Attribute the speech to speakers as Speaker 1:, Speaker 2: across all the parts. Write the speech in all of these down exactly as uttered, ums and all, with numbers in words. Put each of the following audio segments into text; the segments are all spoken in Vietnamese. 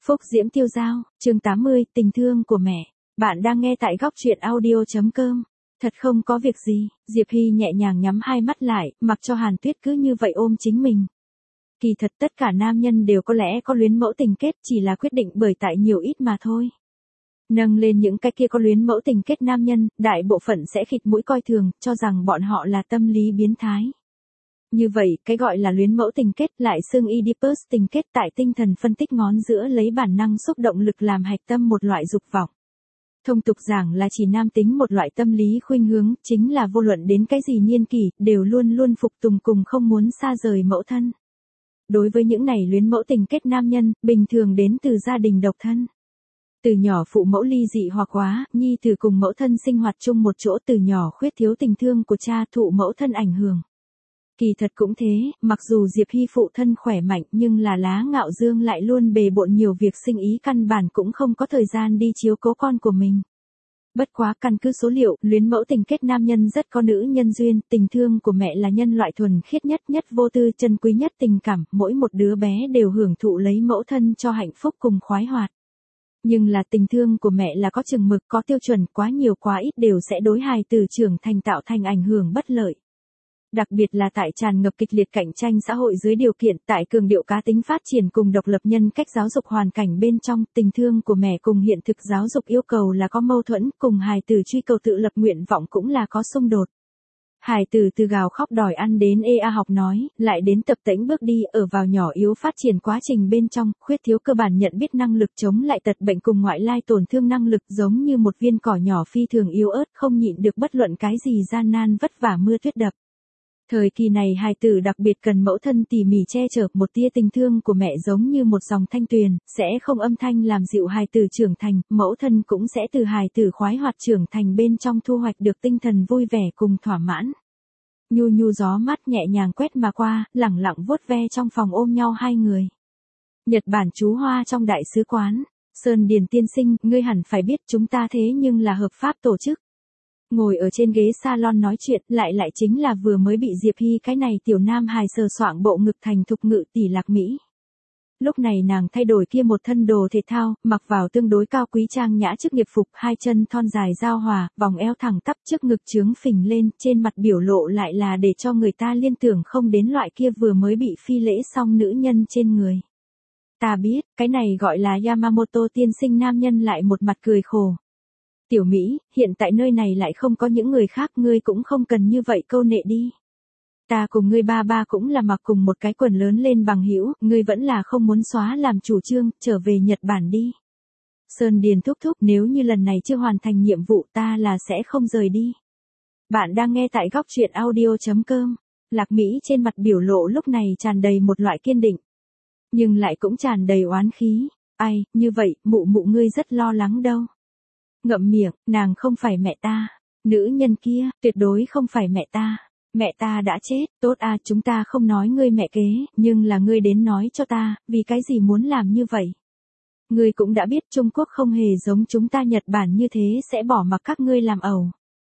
Speaker 1: Phúc Diễm Tiêu Dao, chương tám mươi, tình thương của mẹ. Bạn đang nghe tại góc truyện audio chấm com. Thật không có việc gì, Diệp Hy nhẹ nhàng nhắm hai mắt lại, mặc cho Hàn Tuyết cứ như vậy ôm chính mình. Kỳ thật tất cả nam nhân đều có lẽ có luyến mẫu tình kết, chỉ là quyết định bởi tại nhiều ít mà thôi. Nâng lên những cái kia có luyến mẫu tình kết nam nhân, đại bộ phận sẽ khịt mũi coi thường, cho rằng bọn họ là tâm lý biến thái. Như vậy, cái gọi là luyến mẫu tình kết lại xưng Oedipus tình kết tại tinh thần phân tích ngón giữa lấy bản năng xúc động lực làm hạch tâm một loại dục vọng. Thông tục giảng là chỉ nam tính một loại tâm lý khuynh hướng, chính là vô luận đến cái gì niên kỷ, đều luôn luôn phục tùng cùng không muốn xa rời mẫu thân. Đối với những này luyến mẫu tình kết nam nhân, bình thường đến từ gia đình độc thân. Từ nhỏ phụ mẫu ly dị hoặc quá, nhi tử cùng mẫu thân sinh hoạt chung một chỗ, từ nhỏ khuyết thiếu tình thương của cha, thụ mẫu thân ảnh hưởng. Kỳ thật cũng thế, mặc dù Diệp Hy phụ thân khỏe mạnh nhưng là lá ngạo dương lại luôn bề bộn nhiều việc sinh ý, căn bản cũng không có thời gian đi chiếu cố con của mình. Bất quá căn cứ số liệu, luyến mẫu tình kết nam nhân rất có nữ nhân duyên, tình thương của mẹ là nhân loại thuần khiết nhất nhất vô tư chân quý nhất tình cảm, mỗi một đứa bé đều hưởng thụ lấy mẫu thân cho hạnh phúc cùng khoái hoạt. Nhưng là tình thương của mẹ là có chừng mực, có tiêu chuẩn, quá nhiều quá ít đều sẽ đối hài tử trưởng thành tạo thành ảnh hưởng bất lợi. Đặc biệt là tại tràn ngập kịch liệt cạnh tranh xã hội dưới điều kiện, tại cường điệu cá tính phát triển cùng độc lập nhân cách giáo dục hoàn cảnh bên trong, tình thương của mẹ cùng hiện thực giáo dục yêu cầu là có mâu thuẫn, cùng hài tử truy cầu tự lập nguyện vọng cũng là có xung đột. Hài tử từ gào khóc đòi ăn đến ê a học nói, lại đến tập tễnh bước đi, ở vào nhỏ yếu phát triển quá trình bên trong, khuyết thiếu cơ bản nhận biết năng lực chống lại tật bệnh cùng ngoại lai tổn thương năng lực, giống như một viên cỏ nhỏ phi thường yếu ớt, không nhịn được bất luận cái gì gian nan vất vả mưa tuyết đập. Thời kỳ này hài tử đặc biệt cần mẫu thân tỉ mỉ che chở, một tia tình thương của mẹ giống như một dòng thanh tuyền, sẽ không âm thanh làm dịu hài tử trưởng thành, mẫu thân cũng sẽ từ hài tử khoái hoạt trưởng thành bên trong thu hoạch được tinh thần vui vẻ cùng thỏa mãn. Nhu nhu gió mát nhẹ nhàng quét mà qua, lẳng lặng vuốt ve trong phòng ôm nhau hai người. Nhật Bản chú Hoa trong đại sứ quán. Sơn Điền tiên sinh, ngươi hẳn phải biết chúng ta thế nhưng là hợp pháp tổ chức. Ngồi ở trên ghế salon nói chuyện, lại lại chính là vừa mới bị Diệp Hy cái này tiểu nam hài sờ soạng bộ ngực thành thục ngự tỷ Lạc Mỹ. Lúc này nàng thay đổi kia một thân đồ thể thao, mặc vào tương đối cao quý trang nhã chức nghiệp phục, hai chân thon dài giao hòa, vòng eo thẳng tắp, trước ngực trướng phình lên, trên mặt biểu lộ lại là để cho người ta liên tưởng không đến loại kia vừa mới bị phi lễ xong nữ nhân trên người. Ta biết, cái này gọi là Yamamoto tiên sinh. Nam nhân lại một mặt cười khổ. Tiểu Mỹ, hiện tại nơi này lại không có những người khác, ngươi cũng không cần như vậy câu nệ đi. Ta cùng ngươi ba ba cũng là mặc cùng một cái quần lớn lên bằng hữu, ngươi vẫn là không muốn xóa làm chủ trương, trở về Nhật Bản đi. Sơn Điền thúc thúc, nếu như lần này chưa hoàn thành nhiệm vụ ta là sẽ không rời đi. Bạn đang nghe tại góc truyện audio chấm com. Lạc Mỹ trên mặt biểu lộ lúc này tràn đầy một loại kiên định. Nhưng lại cũng tràn đầy oán khí. Ai, như vậy, mụ mụ ngươi rất lo lắng đâu. Ngậm miệng, nàng không phải mẹ ta. Nữ nhân kia, tuyệt đối không phải mẹ ta. Mẹ ta đã chết, tốt à, chúng ta không nói ngươi mẹ kế, nhưng là ngươi đến nói cho ta, vì cái gì muốn làm như vậy. Ngươi cũng đã biết Trung Quốc không hề giống chúng ta Nhật Bản như thế sẽ bỏ mặc các ngươi làm ẩu.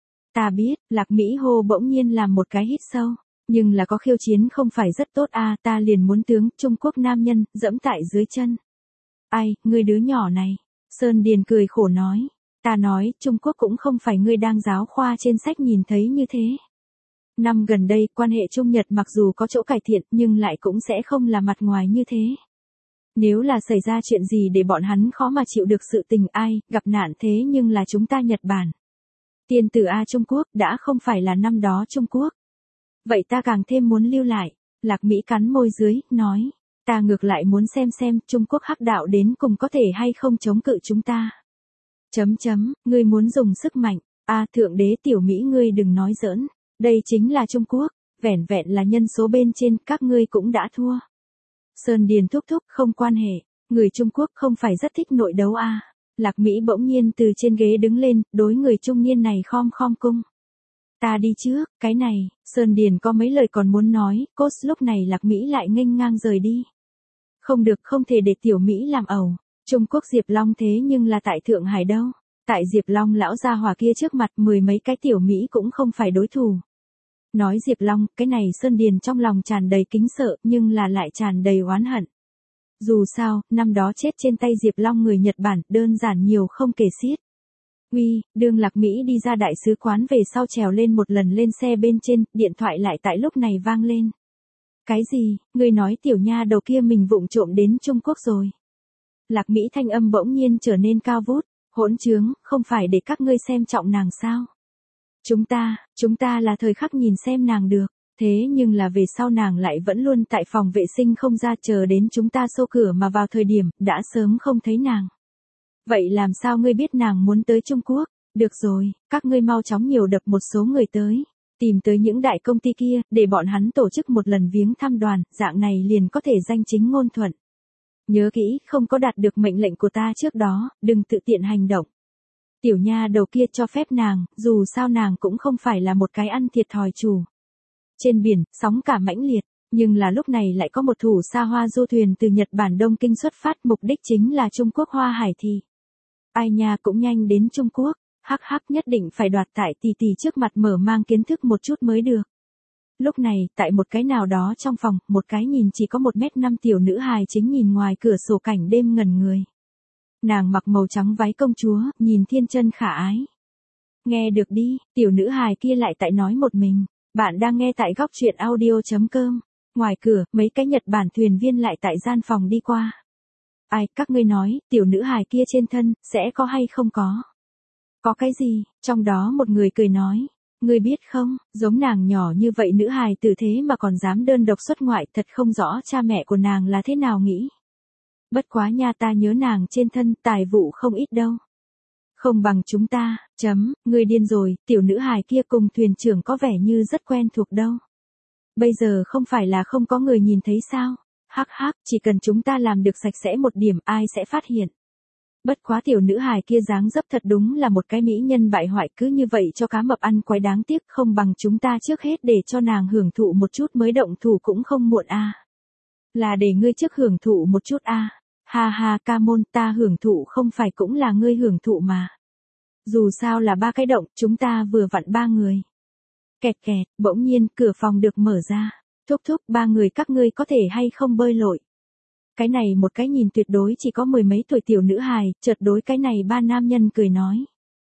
Speaker 1: Ta biết, Lạc Mỹ hô bỗng nhiên làm một cái hít sâu, nhưng là có khiêu chiến không phải rất tốt à, ta liền muốn tướng Trung Quốc nam nhân, dẫm tại dưới chân. Ai, ngươi đứa nhỏ này. Sơn Điền cười khổ nói. Ta nói, Trung Quốc cũng không phải ngươi đang giáo khoa trên sách nhìn thấy như thế. Năm gần đây, quan hệ Trung Nhật mặc dù có chỗ cải thiện, nhưng lại cũng sẽ không là mặt ngoài như thế. Nếu là xảy ra chuyện gì để bọn hắn khó mà chịu được sự tình, ai, gặp nạn thế nhưng là chúng ta Nhật Bản. Tiên tử A Trung Quốc, đã không phải là năm đó Trung Quốc. Vậy ta càng thêm muốn lưu lại. Lạc Mỹ cắn môi dưới, nói. Ta ngược lại muốn xem xem, Trung Quốc hắc đạo đến cùng có thể hay không chống cự chúng ta. Chấm chấm, ngươi muốn dùng sức mạnh. A thượng đế tiểu Mỹ ngươi đừng nói giỡn. Đây chính là Trung Quốc, vẻn vẹn là nhân số bên trên, các ngươi cũng đã thua. Sơn Điền thúc thúc, không quan hệ, người Trung Quốc không phải rất thích nội đấu à. Lạc Mỹ bỗng nhiên từ trên ghế đứng lên, đối người trung niên này khom khom cung. Ta đi trước, cái này, Sơn Điền có mấy lời còn muốn nói, cốt lúc này Lạc Mỹ lại nghênh ngang rời đi. Không được, không thể để tiểu Mỹ làm ẩu. Trung Quốc Diệp Long thế nhưng là tại Thượng Hải đâu. Tại Diệp Long lão gia hỏa kia trước mặt, mười mấy cái tiểu Mỹ cũng không phải đối thủ. Nói Diệp Long, cái này Sơn Điền trong lòng tràn đầy kính sợ, nhưng là lại tràn đầy oán hận. Dù sao, năm đó chết trên tay Diệp Long người Nhật Bản đơn giản nhiều không kể xiết. Uy, đương Lạc Mỹ đi ra đại sứ quán về sau trèo lên một lần lên xe bên trên, điện thoại lại tại lúc này vang lên. Cái gì, ngươi nói tiểu nha đầu kia mình vụng trộm đến Trung Quốc rồi. Lạc Mỹ thanh âm bỗng nhiên trở nên cao vút, hỗn trướng, không phải để các ngươi xem trọng nàng sao? Chúng ta, chúng ta là thời khắc nhìn xem nàng được, thế nhưng là về sau nàng lại vẫn luôn tại phòng vệ sinh không ra chờ đến chúng ta xô cửa mà vào thời điểm, đã sớm không thấy nàng. Vậy làm sao ngươi biết nàng muốn tới Trung Quốc? Được rồi, các ngươi mau chóng nhiều đập một số người tới, tìm tới những đại công ty kia, để bọn hắn tổ chức một lần viếng thăm đoàn, dạng này liền có thể danh chính ngôn thuận. Nhớ kỹ, không có đạt được mệnh lệnh của ta trước đó, đừng tự tiện hành động. Tiểu nha đầu kia cho phép nàng, dù sao nàng cũng không phải là một cái ăn thiệt thòi chủ. Trên biển, sóng cả mãnh liệt, nhưng là lúc này lại có một thủ xa hoa du thuyền từ Nhật Bản Đông Kinh xuất phát, mục đích chính là Trung Quốc Hoa Hải Thị. Ai nha cũng nhanh đến Trung Quốc, hắc hắc nhất định phải đoạt tại tỷ tỷ trước mặt mở mang kiến thức một chút mới được. Lúc này, tại một cái nào đó trong phòng, một cái nhìn chỉ có một mét năm tiểu nữ hài chính nhìn ngoài cửa sổ cảnh đêm ngẩn người. Nàng mặc màu trắng váy công chúa, nhìn thiên chân khả ái. Nghe được đi, tiểu nữ hài kia lại tại nói một mình. Bạn đang nghe tại góc truyện audio chấm com. Ngoài cửa, mấy cái Nhật Bản thuyền viên lại tại gian phòng đi qua. Ai, các ngươi nói, tiểu nữ hài kia trên thân, sẽ có hay không có? Có cái gì? Trong đó một người cười nói. Ngươi biết không, giống nàng nhỏ như vậy nữ hài tử thế mà còn dám đơn độc xuất ngoại, thật không rõ cha mẹ của nàng là thế nào nghĩ. Bất quá nha, ta nhớ nàng trên thân tài vụ không ít đâu. Không bằng chúng ta, chấm, ngươi điên rồi, tiểu nữ hài kia cùng thuyền trưởng có vẻ như rất quen thuộc đâu. Bây giờ không phải là không có người nhìn thấy sao? Hắc hắc, chỉ cần chúng ta làm được sạch sẽ một điểm ai sẽ phát hiện. Bất quá tiểu nữ hài kia dáng dấp thật đúng là một cái mỹ nhân bại hoại, cứ như vậy cho cá mập ăn quái đáng tiếc, không bằng chúng ta trước hết để cho nàng hưởng thụ một chút mới động thủ cũng không muộn a. À. Là để ngươi trước hưởng thụ một chút a. À. Ha ha, ca môn, ta hưởng thụ không phải cũng là ngươi hưởng thụ mà. Dù sao là ba cái động, chúng ta vừa vặn ba người. Kẹt kẹt, bỗng nhiên cửa phòng được mở ra. Thúc thúc, ba người các ngươi có thể hay không bơi lội? Cái này một cái nhìn tuyệt đối chỉ có mười mấy tuổi tiểu nữ hài, chợt đối cái này ba nam nhân cười nói.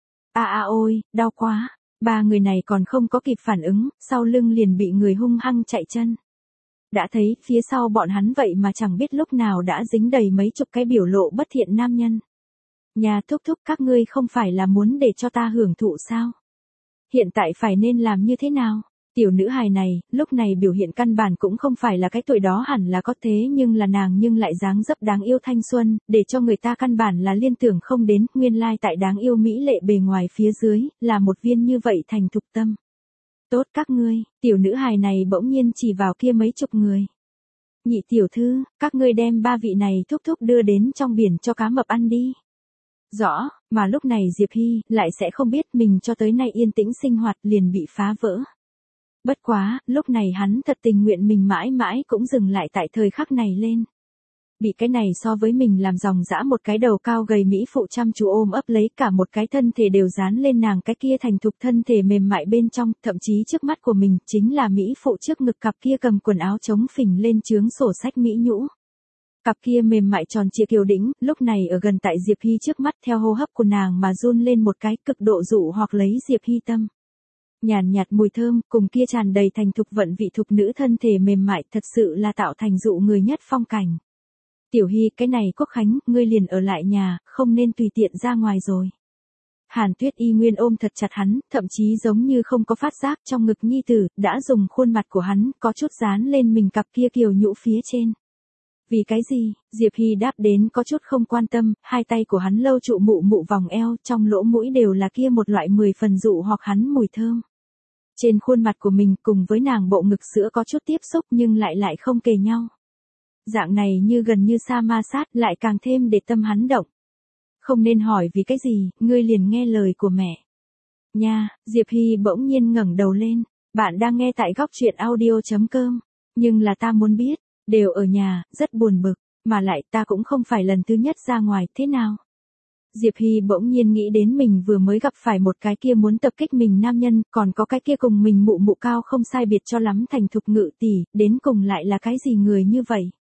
Speaker 1: A a ôi, đau quá. Ba người này còn không có kịp phản ứng, sau lưng liền bị người hung hăng chạy chân. Đã thấy, phía sau bọn hắn vậy mà chẳng biết lúc nào đã dính đầy mấy chục cái biểu lộ bất thiện nam nhân. Nhà thúc thúc, các ngươi không phải là muốn để cho ta hưởng thụ sao? Hiện tại phải nên làm như thế nào? Tiểu nữ hài này, lúc này biểu hiện căn bản cũng không phải là cái tuổi đó hẳn là có, thế nhưng là nàng nhưng lại dáng dấp đáng yêu thanh xuân, để cho người ta căn bản là liên tưởng không đến, nguyên lai tại đáng yêu mỹ lệ bề ngoài phía dưới, là một viên như vậy thành thục tâm. Tốt các ngươi, tiểu nữ hài này bỗng nhiên chỉ vào kia mấy chục người. Nhị tiểu thư, các ngươi đem ba vị này thúc thúc đưa đến trong biển cho cá mập ăn đi. Rõ, mà lúc này Diệp Hy lại sẽ không biết mình cho tới nay yên tĩnh sinh hoạt liền bị phá vỡ. Bất quá, lúc này hắn thật tình nguyện mình mãi mãi cũng dừng lại tại thời khắc này lên. Bị cái này so với mình làm dòng dã một cái đầu cao gầy mỹ phụ chăm chú ôm ấp lấy, cả một cái thân thể đều dán lên nàng cái kia thành thục thân thể mềm mại bên trong, thậm chí trước mắt của mình chính là mỹ phụ trước ngực cặp kia cầm quần áo chống phình lên chướng sổ sách mỹ nhũ. Cặp kia mềm mại tròn trịa kiều đĩnh, lúc này ở gần tại Diệp Hy trước mắt, theo hô hấp của nàng mà run lên một cái, cực độ dụ hoặc lấy Diệp Hy tâm. Nhàn nhạt mùi thơm, cùng kia tràn đầy thành thục vận vị thục nữ thân thể mềm mại, thật sự là tạo thành dụ người nhất phong cảnh. Tiểu Hy, cái này Quốc Khánh, ngươi liền ở lại nhà, không nên tùy tiện ra ngoài rồi. Hàn Tuyết y nguyên ôm thật chặt hắn, thậm chí giống như không có phát giác, trong ngực nhi tử, đã dùng khuôn mặt của hắn, có chút dán lên mình cặp kia kiều nhũ phía trên. Vì cái gì? Diệp Hy đáp đến có chút không quan tâm, hai tay của hắn lâu trụ mụ mụ vòng eo, trong lỗ mũi đều là kia một loại mười phần dụ hoặc hắn mùi thơm. Trên khuôn mặt của mình cùng với nàng bộ ngực sữa có chút tiếp xúc nhưng lại lại không kề nhau. Dạng này như gần như sa ma sát, lại càng thêm để tâm hắn động. Không nên hỏi vì cái gì, ngươi liền nghe lời của mẹ. Nha, Diệp Hy bỗng nhiên ngẩng đầu lên, bạn đang nghe tại góc truyện audio chấm com, nhưng là ta muốn biết, đều ở nhà, rất buồn bực, mà lại ta cũng không phải lần thứ nhất ra ngoài, thế nào? Diệp Hy bỗng nhiên nghĩ đến mình vừa mới gặp phải một cái kia muốn tập kích mình nam nhân, còn có cái kia cùng mình mụ mụ cao không sai biệt cho lắm thành thục ngự tỷ, đến cùng lại là cái gì người như vậy?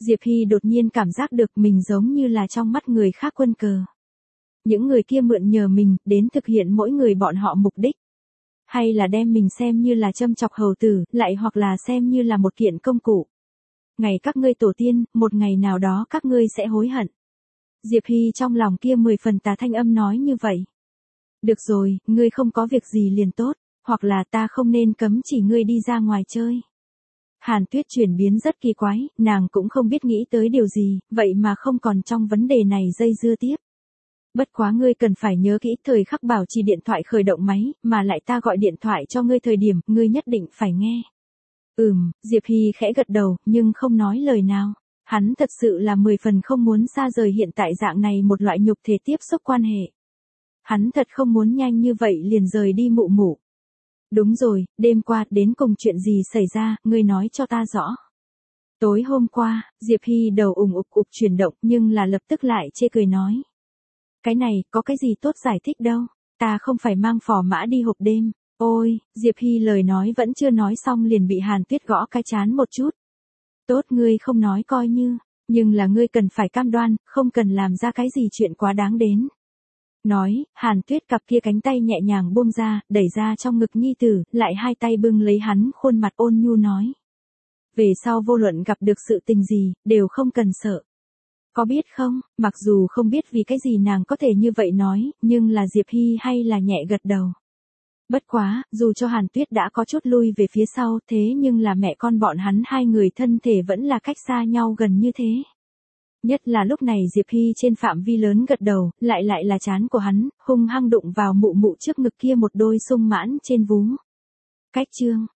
Speaker 1: Diệp Hy đột nhiên cảm giác được mình giống như là trong mắt người khác quân cờ. Những người kia mượn nhờ mình, đến thực hiện mỗi người bọn họ mục đích. Hay là đem mình xem như là châm chọc hầu tử, lại hoặc là xem như là một kiện công cụ. Ngày các ngươi tổ tiên, một ngày nào đó các ngươi sẽ hối hận. Diệp Hy trong lòng kia mười phần tà thanh âm nói như vậy. Được rồi, ngươi không có việc gì liền tốt, hoặc là ta không nên cấm chỉ ngươi đi ra ngoài chơi. Hàn Tuyết chuyển biến rất kỳ quái, nàng cũng không biết nghĩ tới điều gì, vậy mà không còn trong vấn đề này dây dưa tiếp. Bất quá ngươi cần phải nhớ kỹ thời khắc bảo trì điện thoại khởi động máy, mà lại ta gọi điện thoại cho ngươi thời điểm, ngươi nhất định phải nghe. Ừm, Diệp Hy khẽ gật đầu, nhưng không nói lời nào. Hắn thật sự là mười phần không muốn xa rời hiện tại dạng này một loại nhục thể tiếp xúc quan hệ. Hắn thật không muốn nhanh như vậy liền rời đi mụ mụ. Đúng rồi, đêm qua đến cùng chuyện gì xảy ra, ngươi nói cho ta rõ. Tối hôm qua, Diệp Hy đầu ủng ục ục chuyển động nhưng là lập tức lại chê cười nói. Cái này, có cái gì tốt giải thích đâu, ta không phải mang phò mã đi hộp đêm. Ôi, Diệp Hy lời nói vẫn chưa nói xong liền bị Hàn Tuyết gõ cái chán một chút. Tốt ngươi không nói coi như, nhưng là ngươi cần phải cam đoan, không cần làm ra cái gì chuyện quá đáng đến. Nói, Hàn Tuyết cặp kia cánh tay nhẹ nhàng buông ra, đẩy ra trong ngực nhi tử, lại hai tay bưng lấy hắn khuôn mặt ôn nhu nói. Về sau vô luận gặp được sự tình gì, đều không cần sợ. Có biết không, mặc dù không biết vì cái gì nàng có thể như vậy nói, nhưng là Diệp Hy hay là nhẹ gật đầu. Bất quá, dù cho Hàn Tuyết đã có chút lui về phía sau thế nhưng là mẹ con bọn hắn hai người thân thể vẫn là cách xa nhau gần như thế. Nhất là lúc này Diệp Hy trên phạm vi lớn gật đầu, lại lại là trán của hắn, hung hăng đụng vào mụ mụ trước ngực kia một đôi sung mãn trên vú. Cách chương,